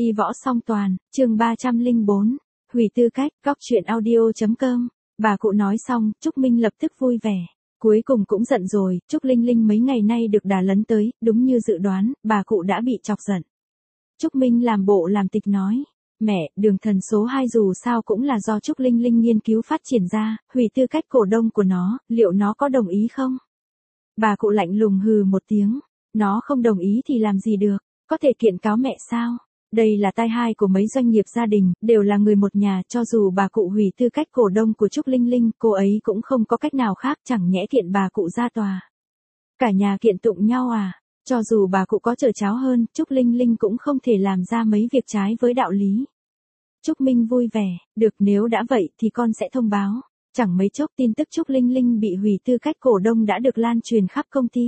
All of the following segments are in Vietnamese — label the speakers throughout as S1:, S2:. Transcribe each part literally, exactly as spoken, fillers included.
S1: Y võ song toàn, chương ba trăm lẻ bốn, hủy tư cách, góc truyện audio.com. Bà cụ nói xong, Trúc Minh lập tức vui vẻ. Cuối cùng cũng giận rồi, Trúc Linh Linh mấy ngày nay được đà lấn tới, đúng như dự đoán, bà cụ đã bị chọc giận. Trúc Minh làm bộ làm tịch nói, mẹ, đường thần số hai dù sao cũng là do Trúc Linh Linh nghiên cứu phát triển ra, hủy tư cách cổ đông của nó, liệu nó có đồng ý không? Bà cụ lạnh lùng hừ một tiếng, nó không đồng ý thì làm gì được, có thể kiện cáo mẹ sao? Đây là tai hai của mấy doanh nghiệp gia đình, đều là người một nhà, cho dù bà cụ hủy tư cách cổ đông của Trúc Linh Linh, cô ấy cũng không có cách nào khác, chẳng nhẽ kiện bà cụ ra tòa. Cả nhà kiện tụng nhau à? Cho dù bà cụ có trở cháo hơn, Trúc Linh Linh cũng không thể làm ra mấy việc trái với đạo lý. Trúc Minh vui vẻ, được, nếu đã vậy thì con sẽ thông báo. Chẳng mấy chốc tin tức Trúc Linh Linh bị hủy tư cách cổ đông đã được lan truyền khắp công ty.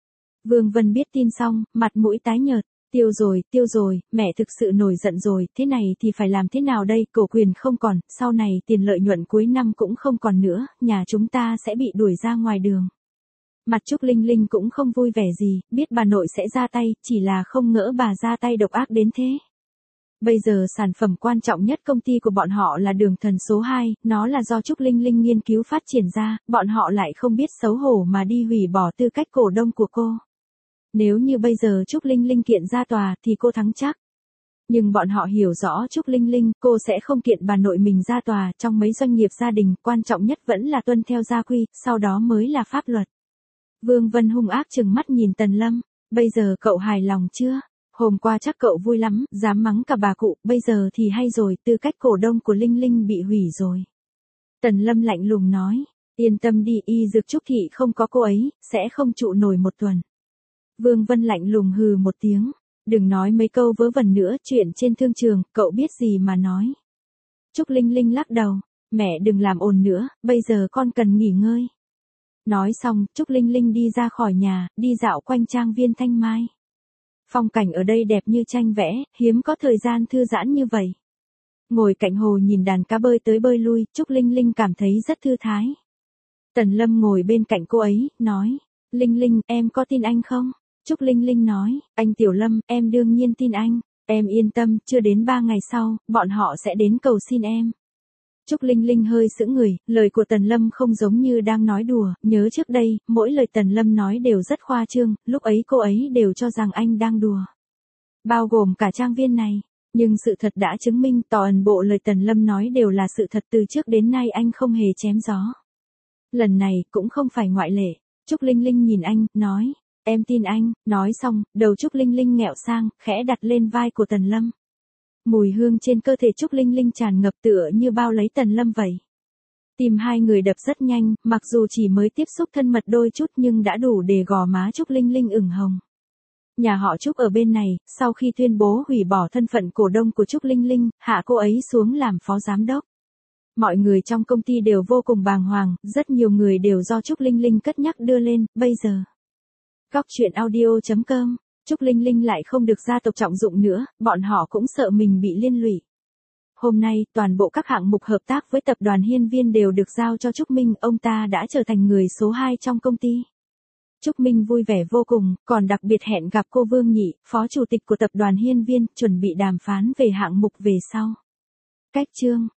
S1: Vương Vân biết tin xong, mặt mũi tái nhợt, tiêu rồi, tiêu rồi, mẹ thực sự nổi giận rồi, thế này thì phải làm thế nào đây, cổ quyền không còn, sau này tiền lợi nhuận cuối năm cũng không còn nữa, nhà chúng ta sẽ bị đuổi ra ngoài đường. Mặt Trúc Linh Linh cũng không vui vẻ gì, biết bà nội sẽ ra tay, chỉ là không ngỡ bà ra tay độc ác đến thế. Bây giờ sản phẩm quan trọng nhất công ty của bọn họ là đường thần số hai, nó là do Trúc Linh Linh nghiên cứu phát triển ra, bọn họ lại không biết xấu hổ mà đi hủy bỏ tư cách cổ đông của cô. Nếu như bây giờ Trúc Linh Linh kiện ra tòa thì cô thắng chắc. Nhưng bọn họ hiểu rõ Trúc Linh Linh, cô sẽ không kiện bà nội mình ra tòa, trong mấy doanh nghiệp gia đình, quan trọng nhất vẫn là tuân theo gia quy, sau đó mới là pháp luật. Vương Vân hung ác trừng mắt nhìn Tần Lâm, bây giờ cậu hài lòng chưa? Hôm qua chắc cậu vui lắm, dám mắng cả bà cụ, bây giờ thì hay rồi, tư cách cổ đông của Linh Linh bị hủy rồi. Tần Lâm lạnh lùng nói, yên tâm đi, y dược Trúc Thị không có cô ấy, sẽ không trụ nổi một tuần. Vương Vân lạnh lùng hừ một tiếng, đừng nói mấy câu vớ vẩn nữa, chuyện trên thương trường, cậu biết gì mà nói. Trúc Linh Linh lắc đầu, mẹ đừng làm ồn nữa, bây giờ con cần nghỉ ngơi. Nói xong, Trúc Linh Linh đi ra khỏi nhà, đi dạo quanh trang viên Thanh Mai. Phong cảnh ở đây đẹp như tranh vẽ, hiếm có thời gian thư giãn như vậy. Ngồi cạnh hồ nhìn đàn cá bơi tới bơi lui, Trúc Linh Linh cảm thấy rất thư thái. Tần Lâm ngồi bên cạnh cô ấy, nói, Linh Linh, em có tin anh không? Trúc Linh Linh nói, anh Tiểu Lâm, em đương nhiên tin anh, em yên tâm, chưa đến ba ngày sau, bọn họ sẽ đến cầu xin em. Trúc Linh Linh hơi sững người, lời của Tần Lâm không giống như đang nói đùa, nhớ trước đây, mỗi lời Tần Lâm nói đều rất khoa trương, lúc ấy cô ấy đều cho rằng anh đang đùa. Bao gồm cả trang viên này, nhưng sự thật đã chứng minh toàn bộ lời Tần Lâm nói đều là sự thật, từ trước đến nay anh không hề chém gió. Lần này cũng không phải ngoại lệ, Trúc Linh Linh nhìn anh, nói, em tin anh, nói xong, đầu Trúc Linh Linh nghẹo sang, khẽ đặt lên vai của Tần Lâm. Mùi hương trên cơ thể Trúc Linh Linh tràn ngập tựa như bao lấy Tần Lâm vậy. Tim hai người đập rất nhanh, mặc dù chỉ mới tiếp xúc thân mật đôi chút nhưng đã đủ để gò má Trúc Linh Linh ửng hồng. Nhà họ Trúc ở bên này, sau khi tuyên bố hủy bỏ thân phận cổ đông của Trúc Linh Linh, hạ cô ấy xuống làm phó giám đốc. Mọi người trong công ty đều vô cùng bàng hoàng, rất nhiều người đều do Trúc Linh Linh cất nhắc đưa lên, bây giờ. Góc truyện audio.com. Trúc Linh Linh lại không được gia tộc trọng dụng nữa, bọn họ cũng sợ mình bị liên lụy. Hôm nay, toàn bộ các hạng mục hợp tác với tập đoàn Hiên Viên đều được giao cho Trúc Minh, ông ta đã trở thành người số hai trong công ty. Trúc Minh vui vẻ vô cùng, còn đặc biệt hẹn gặp cô Vương Nhị, phó chủ tịch của tập đoàn Hiên Viên, chuẩn bị đàm phán về hạng mục về sau. Cách chương